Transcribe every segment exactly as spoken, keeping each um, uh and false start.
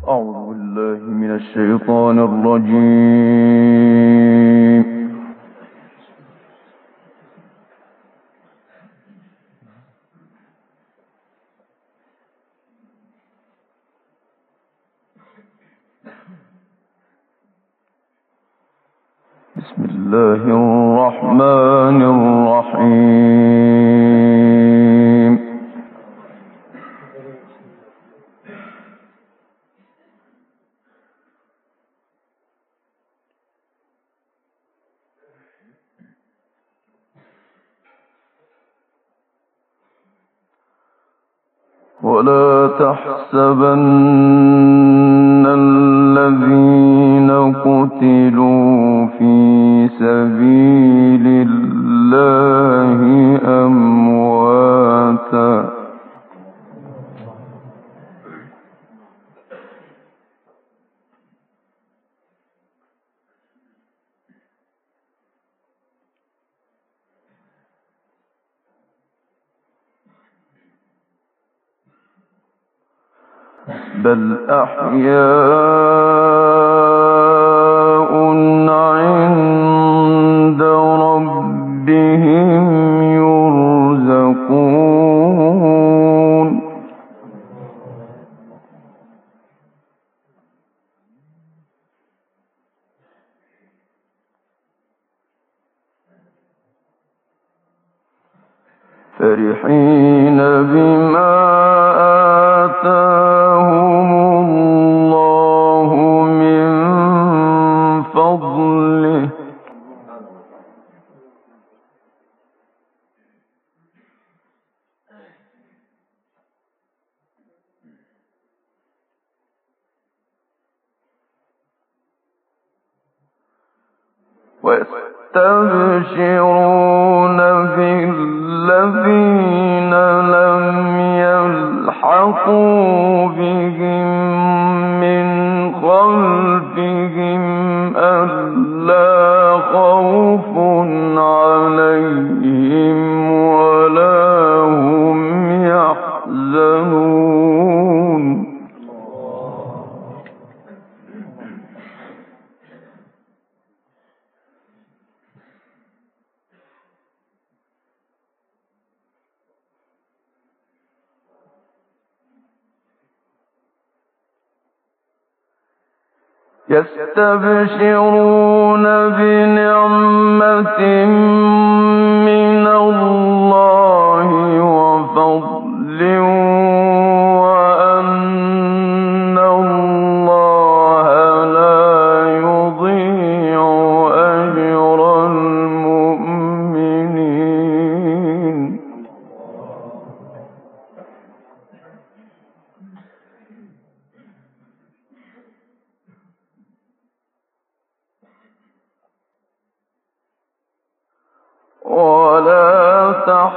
أعوذ بالله من الشيطان الرجيم. بسم الله الرحمن الرحيم. ولا تحسبن الذين قتلوا في سبيل الله أمواتا بل أحياء عند ربهم يرزقون فرحين بما آتاهم الله من فضله ويستبشرون بالذين لم يلحقوا بهم من خلفهم ألا خوف عليهم ولا هم يحزنون يستبشرون بنعمة من الله وفضل وأن الله لا يضيع أجر المؤمنين ولا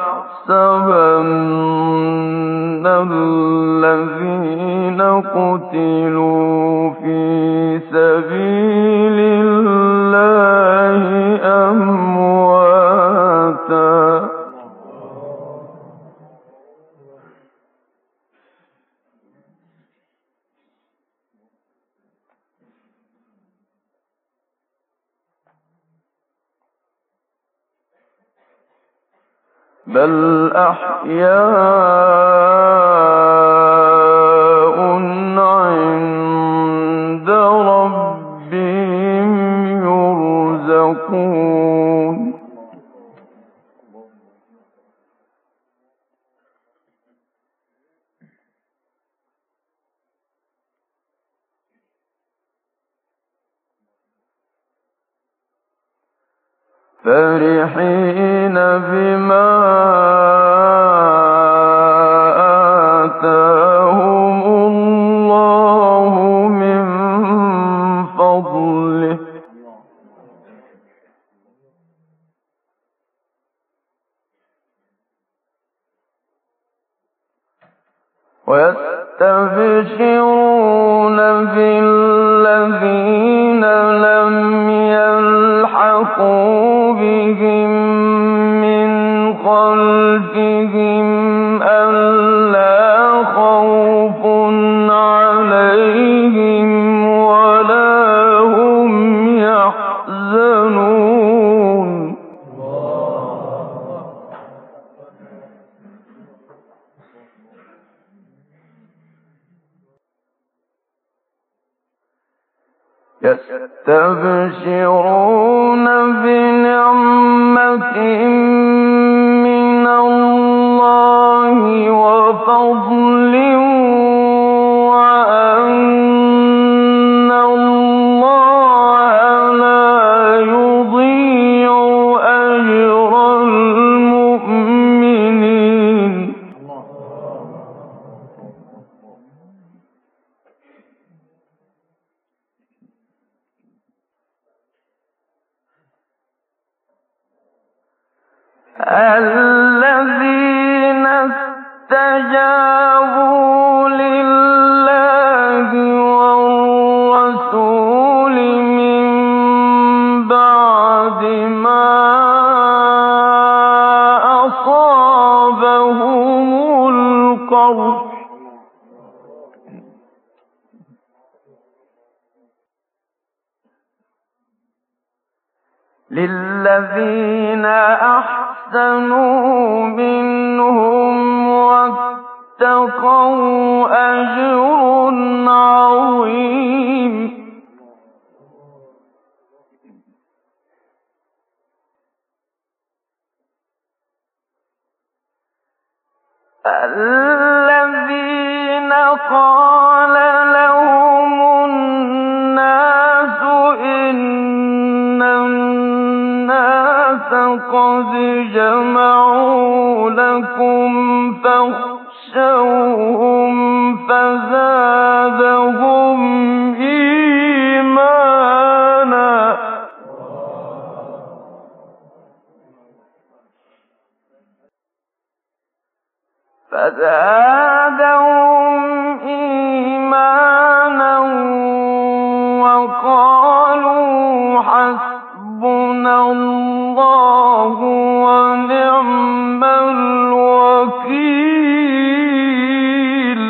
تحسبن الذين قتلوا في سبيل الله أمواتا بل أحياء عند ربهم يرزقون فرحين بما آتاهم الله من فضله ويستبشرون بالذين لم يلحقوا بهم من خلفهم ألا خوف عليهم يستبشرون بنعمة من الله وفضل وأن الله لا يضيع أجر المؤمنين. الذين استجابوا لله والرسول من بعد ما أصابهم القرح للذين أحسنوا منهم واتقوا أجر عظيم. الذين قال لهم الناس إن الناس قد جمعوا لكم فاخشوهم فزادهم إيمانا فزادهم إيمانا وقالوا حسبنا الله ونعم الوكيل.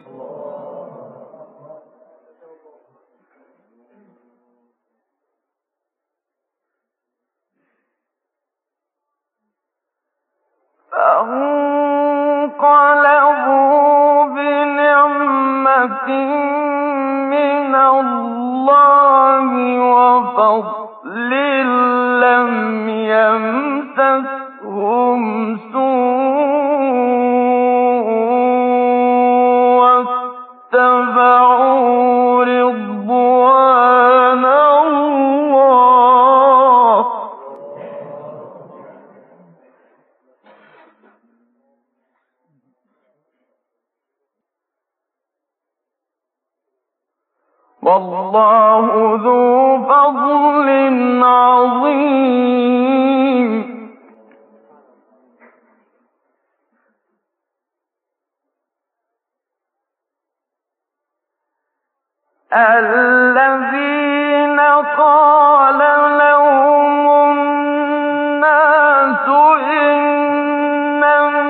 فانقلبوا بنعمة من الله وفضل لم يمسسهم سوء واتبعوا رضوان الله والله ذو فضل عظيم. الذين قال لهم الناس إن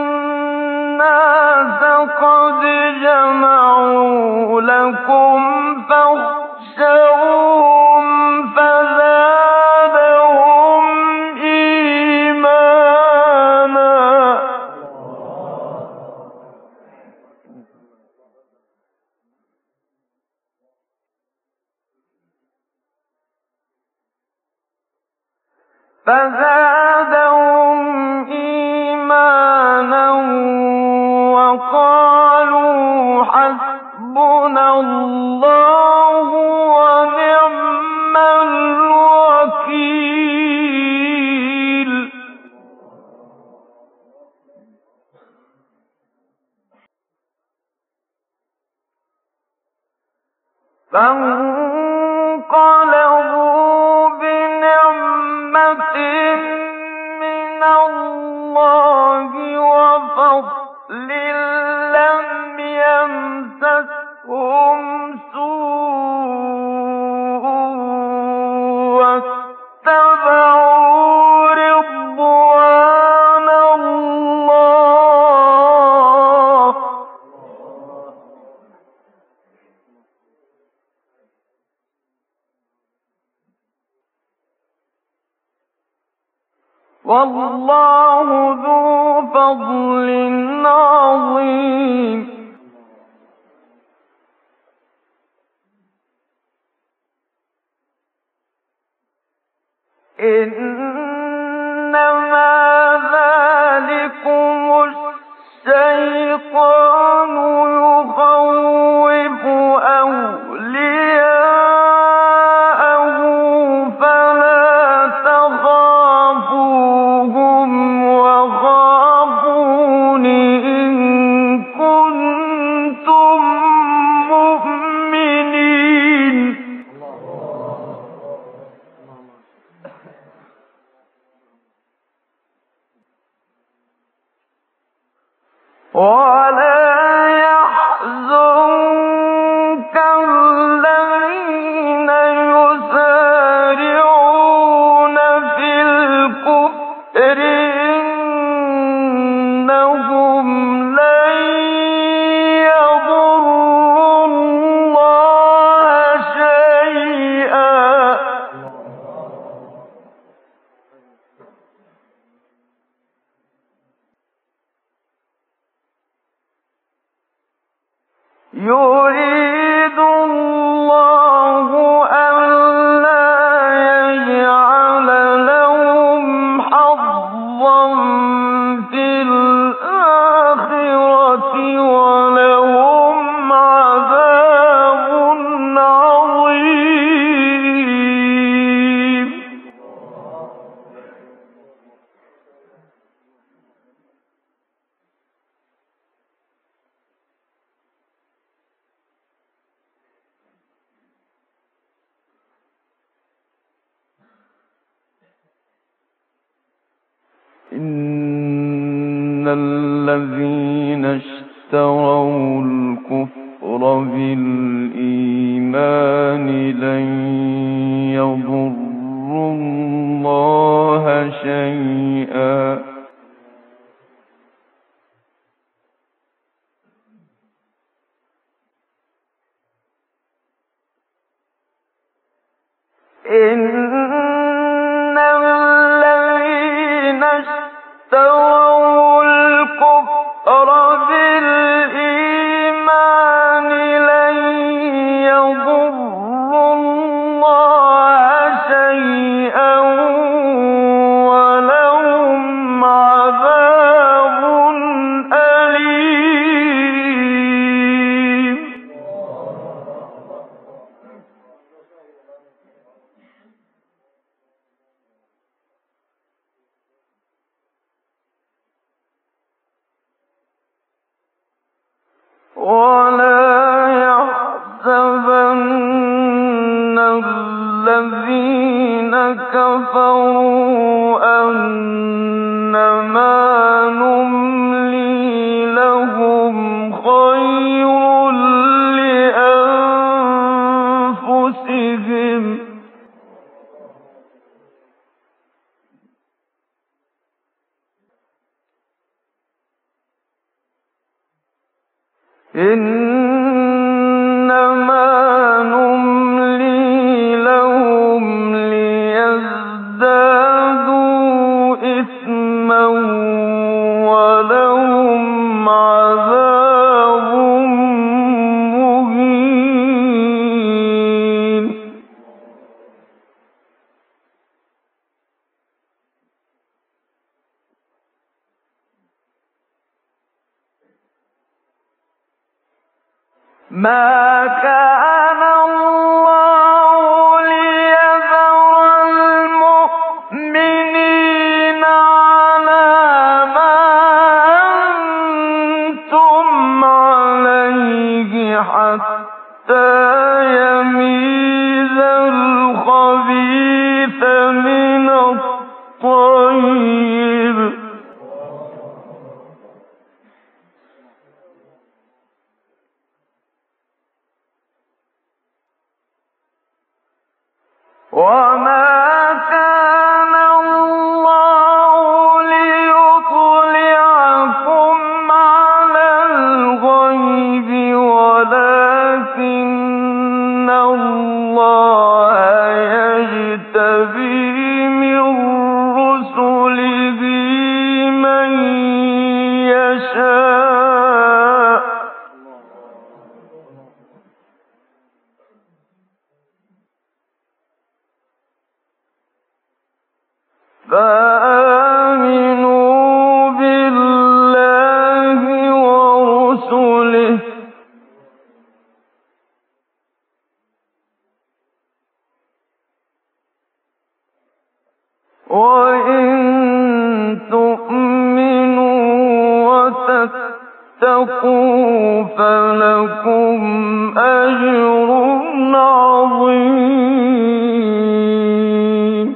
الناس قد جمعوا لكم فاخشوهم فزادهم إيمانا فزادهم إيمانا وقالوا حسبنا الله ونعم الوكيل. فانقلبوا بنعمة من الله وفضل لم يمسسهم سوء واتبعوا رضوان الله والله ذو فضل عظيم. إنما ذلكم الشيطان يخوف أولياءه فلا تخافوهم وخافون إن كنتم مؤمنين. ولا يحزنك الذين يسارعون في الكفر إنهم لن يضروا الله شيئا يريد الله ألا يجعل لهم حظا في الآخرة ولهم عذاب عظيم. إن الذين اشتروا الكفر بالإيمان لن يضروا الله شيئا إن الذين اشتروا الكفر بالإيمان لن يضروا الله شيئا ولهم عذاب أليم. ولا يحسبن الذين كفروا أنما نملي لهم خير لأنفسهم إنما نملي لهم ليزدادوا إثما ولهم عذاب مهين. ما كان الله ليذر المؤمنين على ما أنتم عليه حتى يميز الخبيث من الطيب وما كان الله ليطلعكم على الغيب ولكن الله يجتبي من رسله من يشاء فآمنوا بالله ورسله وإن تؤمنوا وتتقوا فلكم أجر عظيم.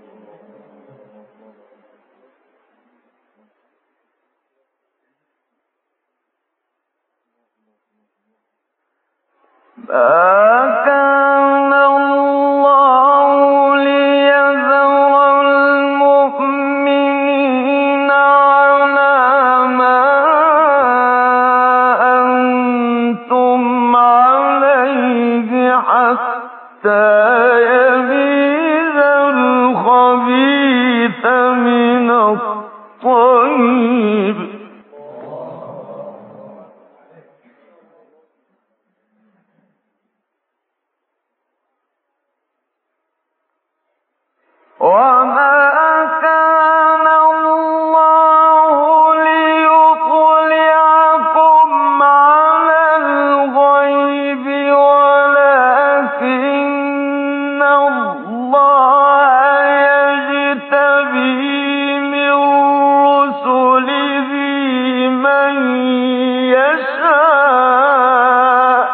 ما كان الله ليذر المؤمنين على ما أنتم عليه حتى يميز الخبيث من الطيب وما كان الله ليطلعكم على الغيب ولكن الله يجتبي من رسله من يشاء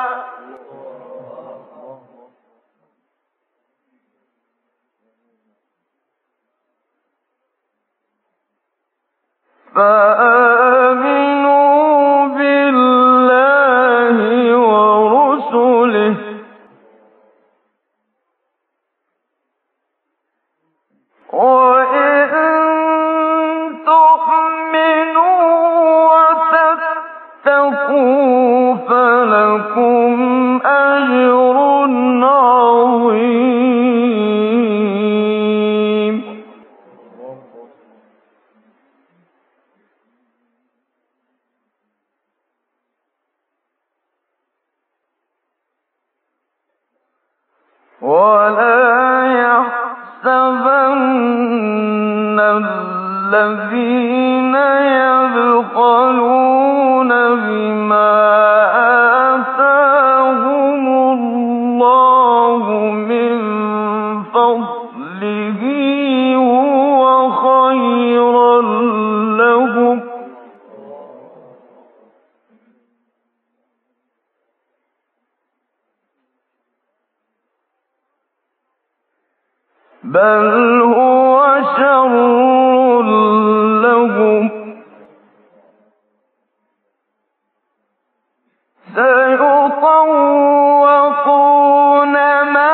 فآمنوا بالله ورسله وإن تؤمنوا وتتقوا فلكم أجر عظيم. ولا يحسبن الذين يبخلون بما آتاهم الله من فضله هو خيرا لهم بل هو شر لهم سيطوقون ما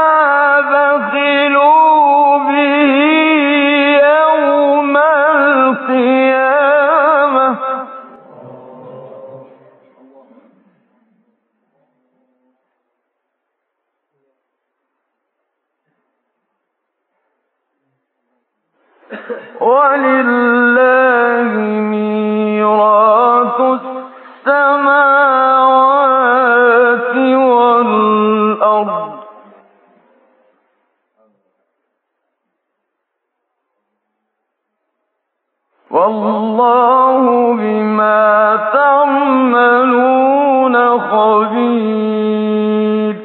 بخلوا به يوم القيامة ولله ميراث السماوات والأرض والله بما تعملون خبير.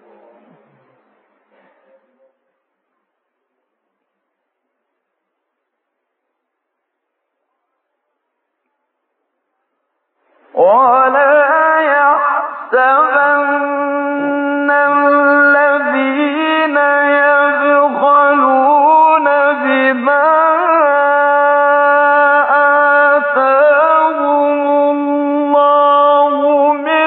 ولا يحسبن الذين يبخلون بما آتاهم الله من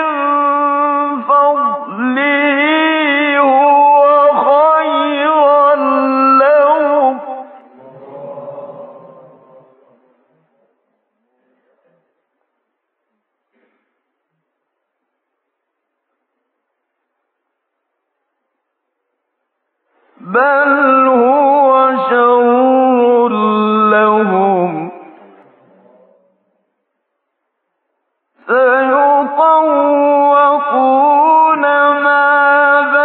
فضله هو خيرا لهم بل هو شر لهم سيطوقون ما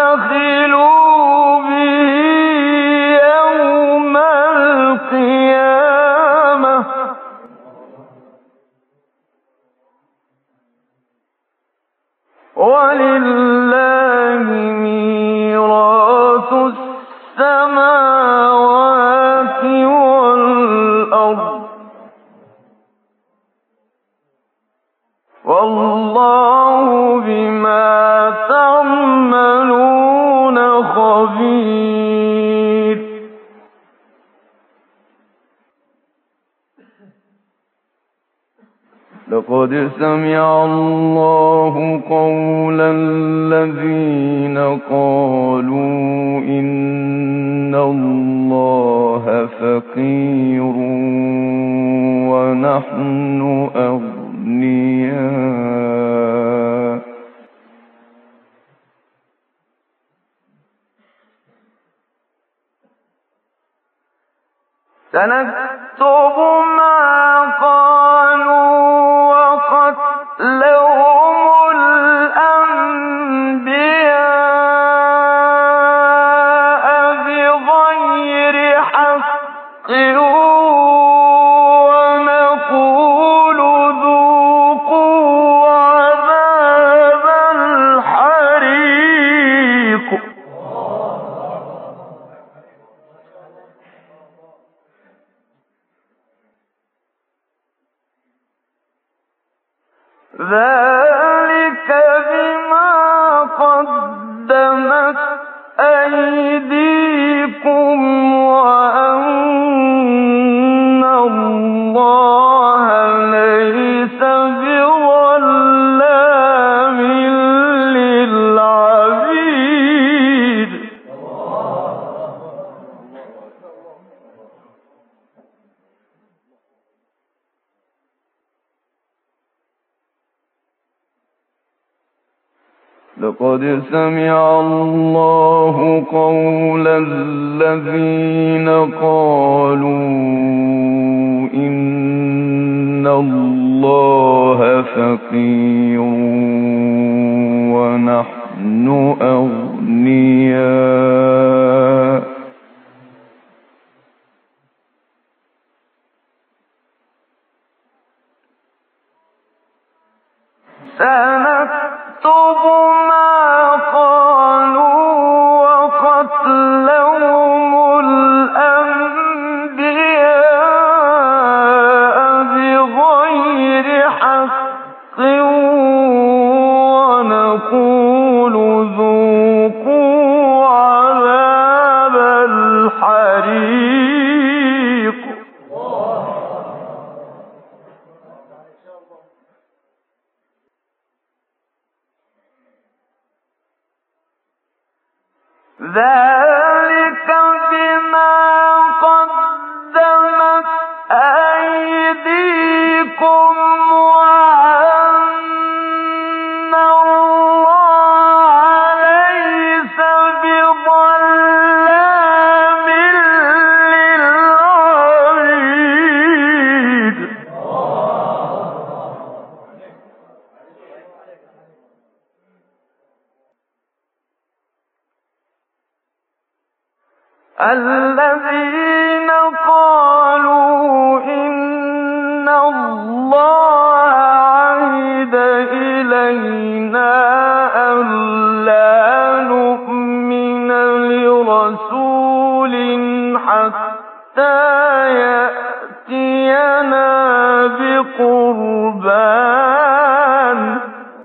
بخلوا به يوم القيامة خبير لقد سمع الله قول الذين قالوا إن الله فقير ونحن أغنياء سنكتب ما قالوا وقتلهم الأنبياء بغير حق ونقول ذوقوا عذاب الحريق ذلك بما قدمت أيديكم وأن الله ليس بظلام للعبيد لقد سمع الله قول الذين قالوا إن الله فقير ونحن أغنياء سنكتب ما قالوا وقتلهم الأنبياء بغير حق ونقول ذوقوا عذاب الحريق ذلك بما قدمت أيديكم وأن الله ليس بظلام للعبيد الذين قالوا إن الله عهد إلينا ألا نؤمن لرسول حتى يأتينا بقربان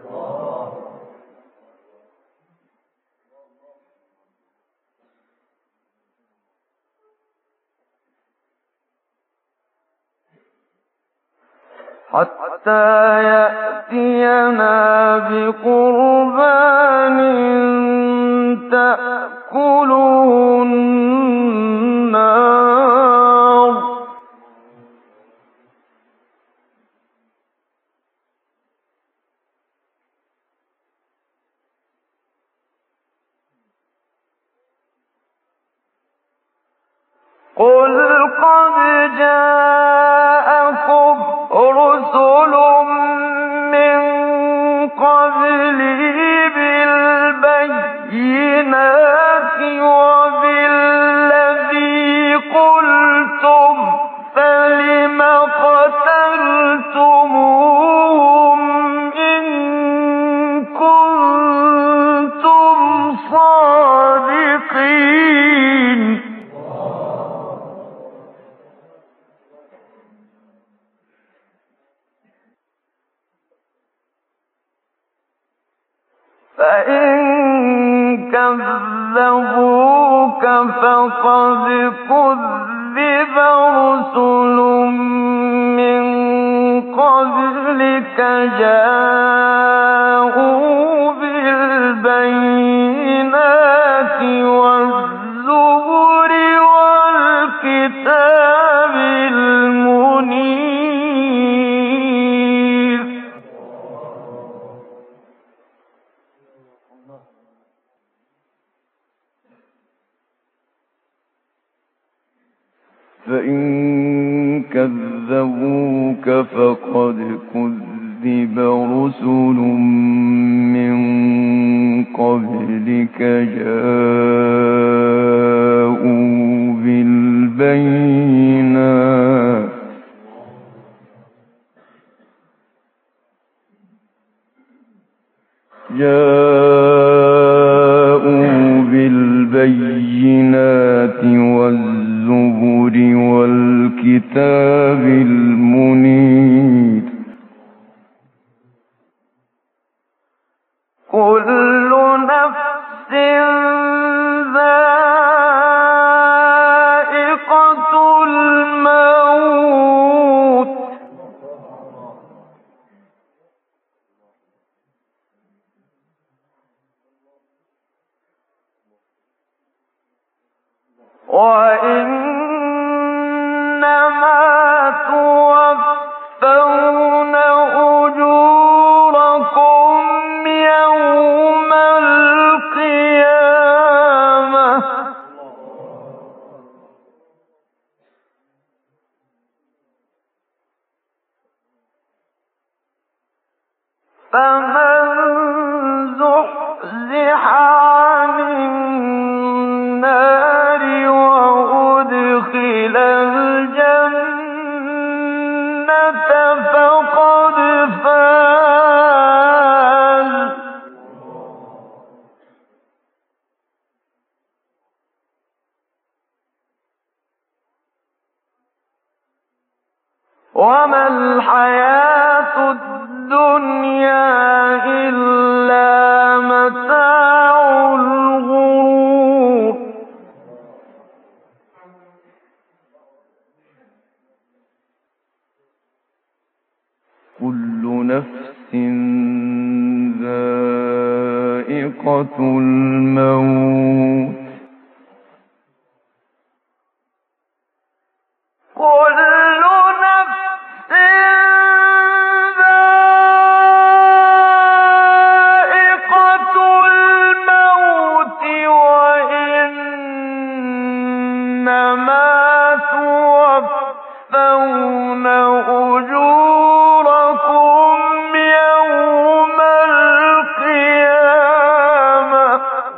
حتى يأتينا بقربان تأكله النار قل قد جاءكم رسل من قبلي بالبينات وبالذي قلتم فلم قتلتموهم إن كنتم صادقين فإن كذبوك كذبوك فقد كذب رسل من قبلك جاءوا بالبينات والزبر والكتاب المنير. فإن كذبوك فقد كذب رسل من قبلك جاءوا بالبينات جاءوا بالبينات والزبر والكتاب المنير. كل نفس ذائقة الموت وإنما توفون أجوركم يوم القيامة فمن زحزح عن النار وأدخل الجنة فقد فاز. وما الحياة الدنيا إلا متاع الغرور. كل نفس ذائقة الموت كل نفس ذائقة الموت وإنما توفون أجوركم يوم القيامة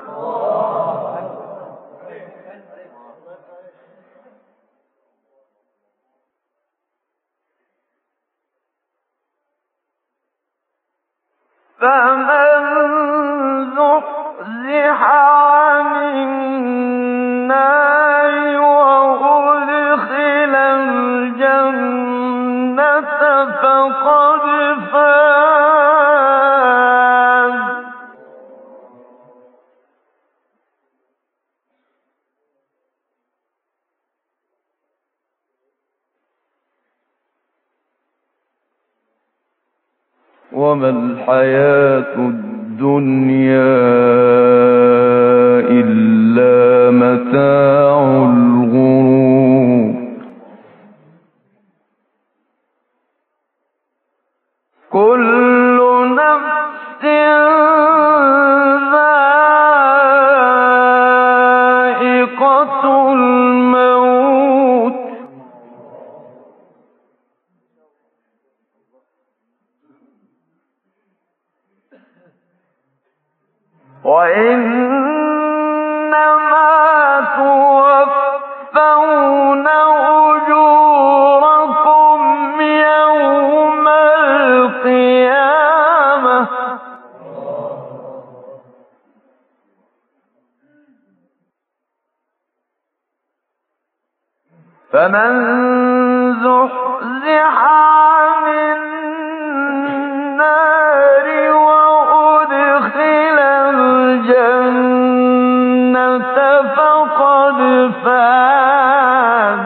فمن زحزح عن النار وأدخل الجنة فقد فاز. وما الحياة الدنيا إلا متاع الغرور. كل نفس ذائقة الموت وإنما توفون أجوركم يوم القيامة فمن زحزح عن النار وأدخل الجنة فقد فاز.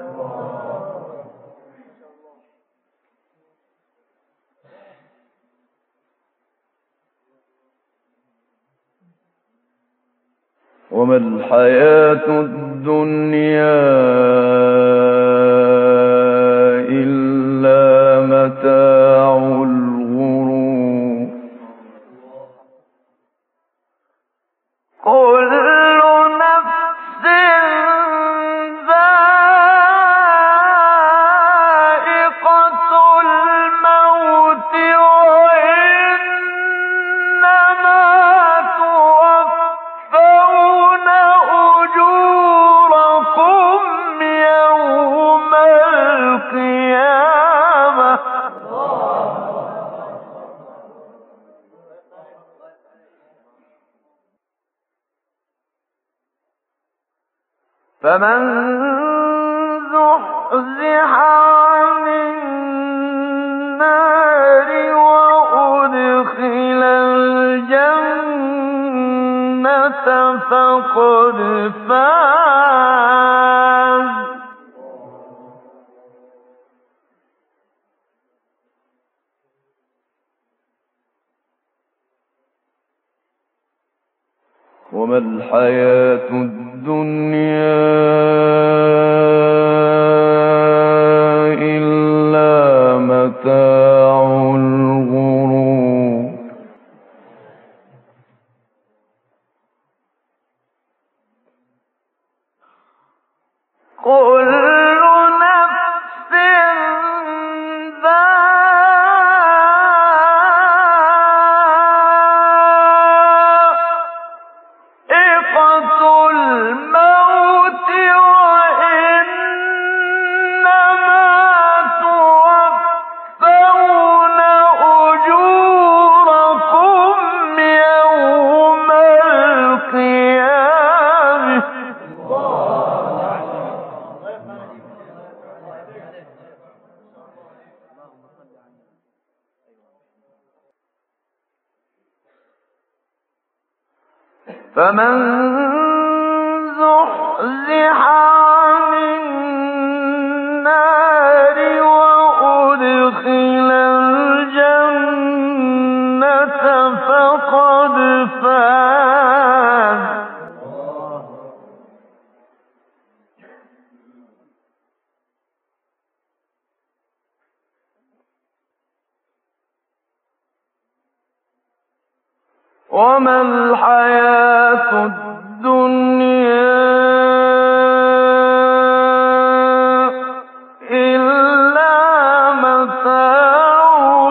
وما الحياة الدنيا إلا متاع الغرور. كل نفس ذائقة الموت وإنما توفون أجوركم يوم القيامة. فمن زحزح عن النار وأدخل الجنة فقد فاز. وما الحياة الدنيا إلا متاع الغرور. كل نفس ذائقة الموت وإنما توفون أجوركم يوم القيامة. فمن زحزح عن النار وأدخل الجنة فقد فاز. وما الحياة الدنيا إلا متاع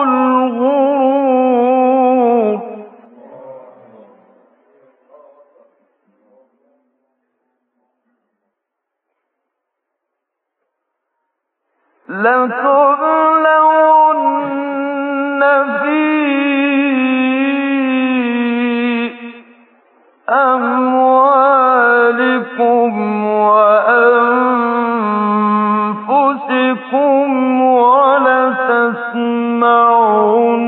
الغرور. لتبلون في أموالكم وأنفسكم ولتسمعن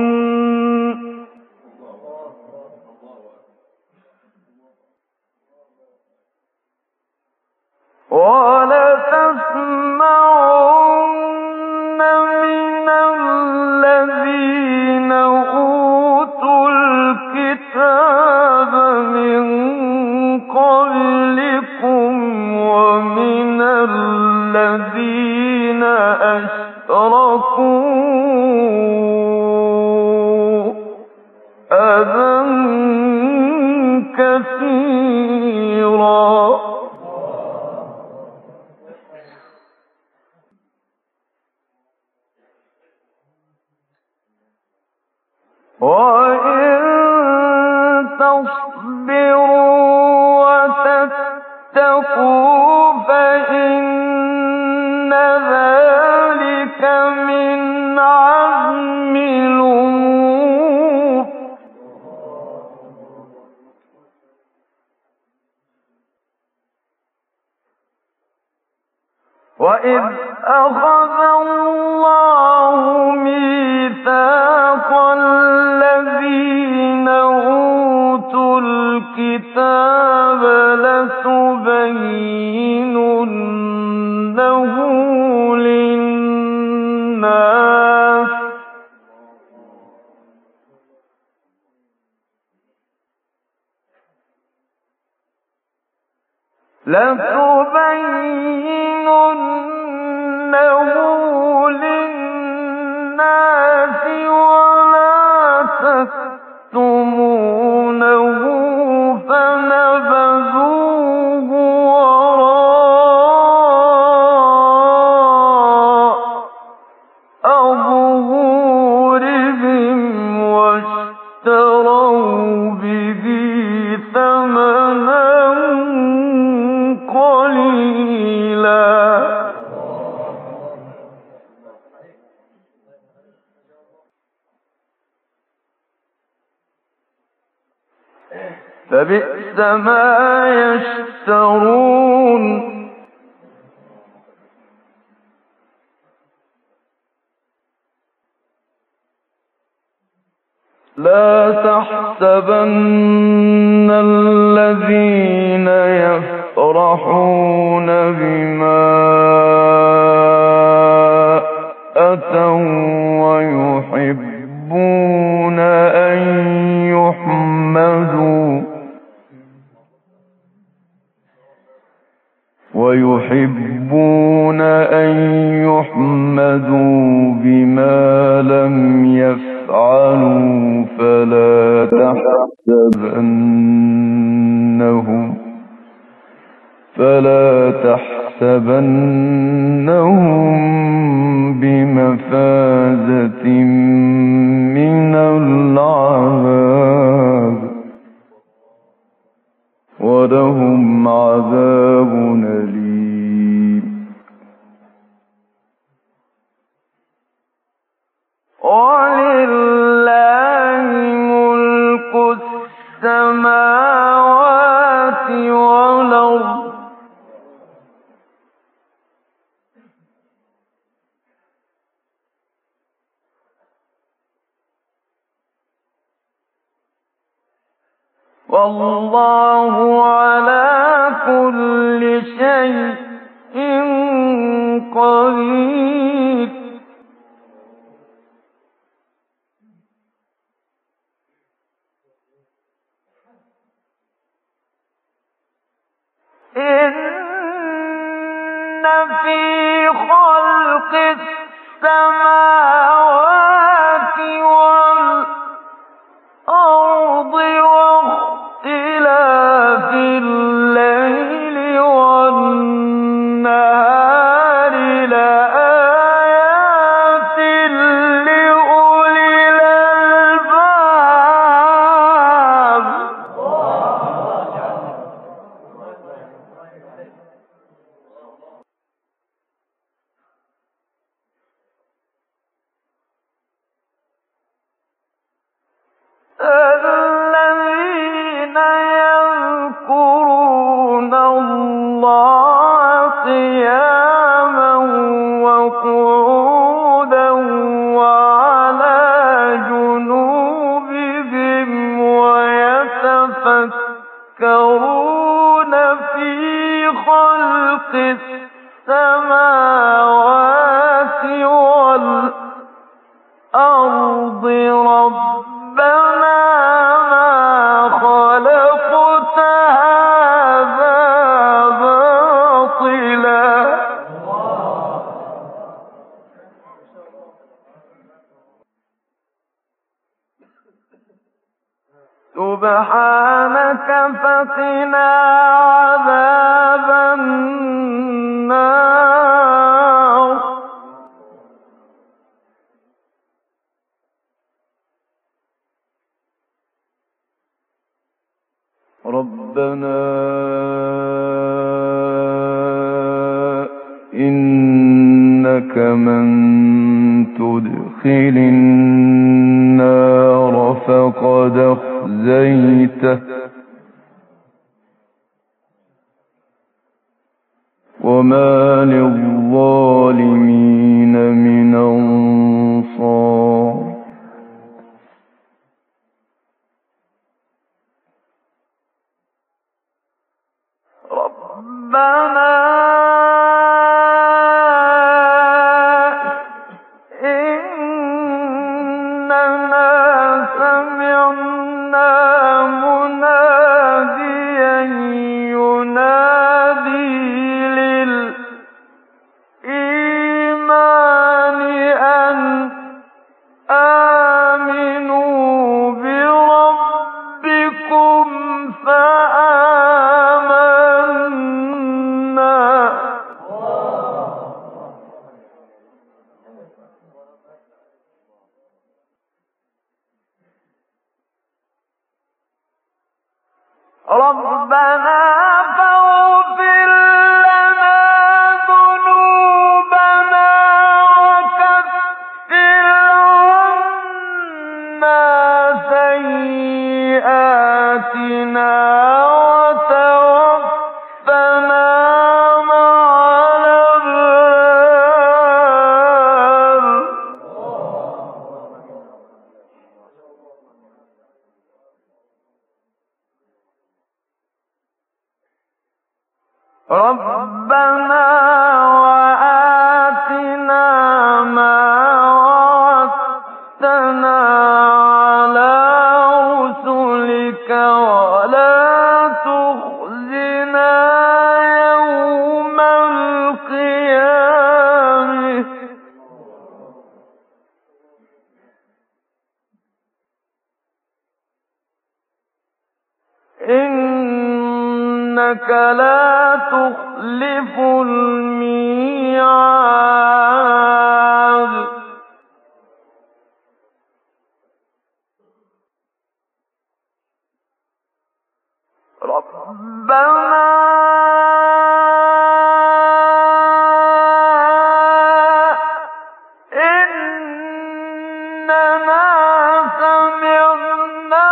ولتسمعن من الذين أوتوا الكتاب من قبلكم ومن الذين أشركوا أذى كثيرا. وإن تصبروا وتتقوا فإن ذلك من عزم الأمور. وإذ أخذ الله ميثاق الذين أوتوا الكتاب لتبيننه لتبيننه للناس ولا تكتمونه فنبذوه وراء ظهورهم واشتروا به ثمنا قليلا. فبئس ما يشترون. لا تحسبن الذين يفرحون بما أتوا ويحبون أن يحمدوا ويحبون أن يحمدوا بما لم يفعلوا فلا تحسبنهم فلا تحسبنهم بمفازة من العذاب ولهم عذاب أليم. ولله ملك السماوات والأرض والله على كل شيء قدير. إن في خلق السماوات والأرض واختلاف الليل والنهار لآيات لأولي الألباب. الذين يذكرون الله قياما وقعودا وعلى جنوبهم ويتفكرون في خلق السماوات والأرض ربنا خلقت هذا باطلا سبحانك فقنا عذاب النار. ربنا إنك من تدخل النار فقد أخزيته وما للظالمين من أنصار. ربنا إننا سمعنا مناديا ينادي ربنا وآتنا ما وعدتنا على رسلك ولا تخزنا يوم القيامة إنك لا تخلف الميعاد ربنا إننا سمعنا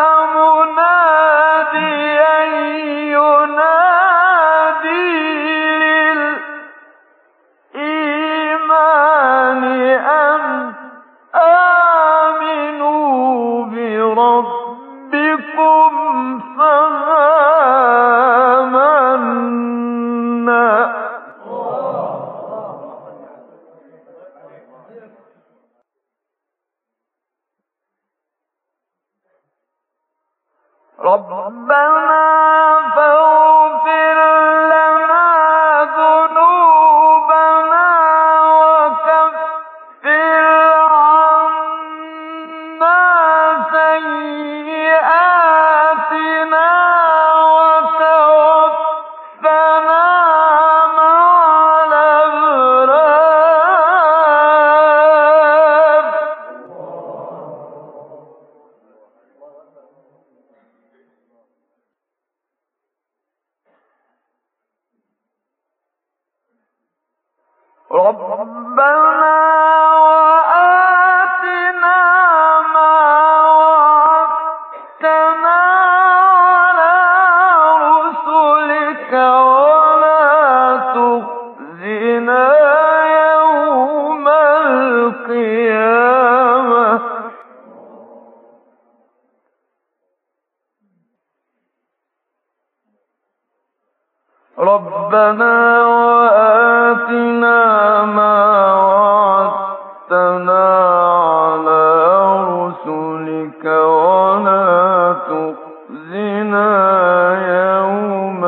مناديا ينادي للإيمان أن آمنوا بربكم فآمنا ربنا فاغفر لنا ذنوبنا وكفر عنا سيئاتنا وتوفنا مع الأبرار ربنا وآتنا ما وعدتنا على رسلك ولا تخزنا يوم القيامة ربنا وآتنا ما وعدتنا على رسلك ولا تخزنا يوم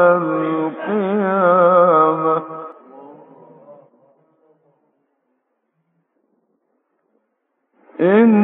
القيامة إن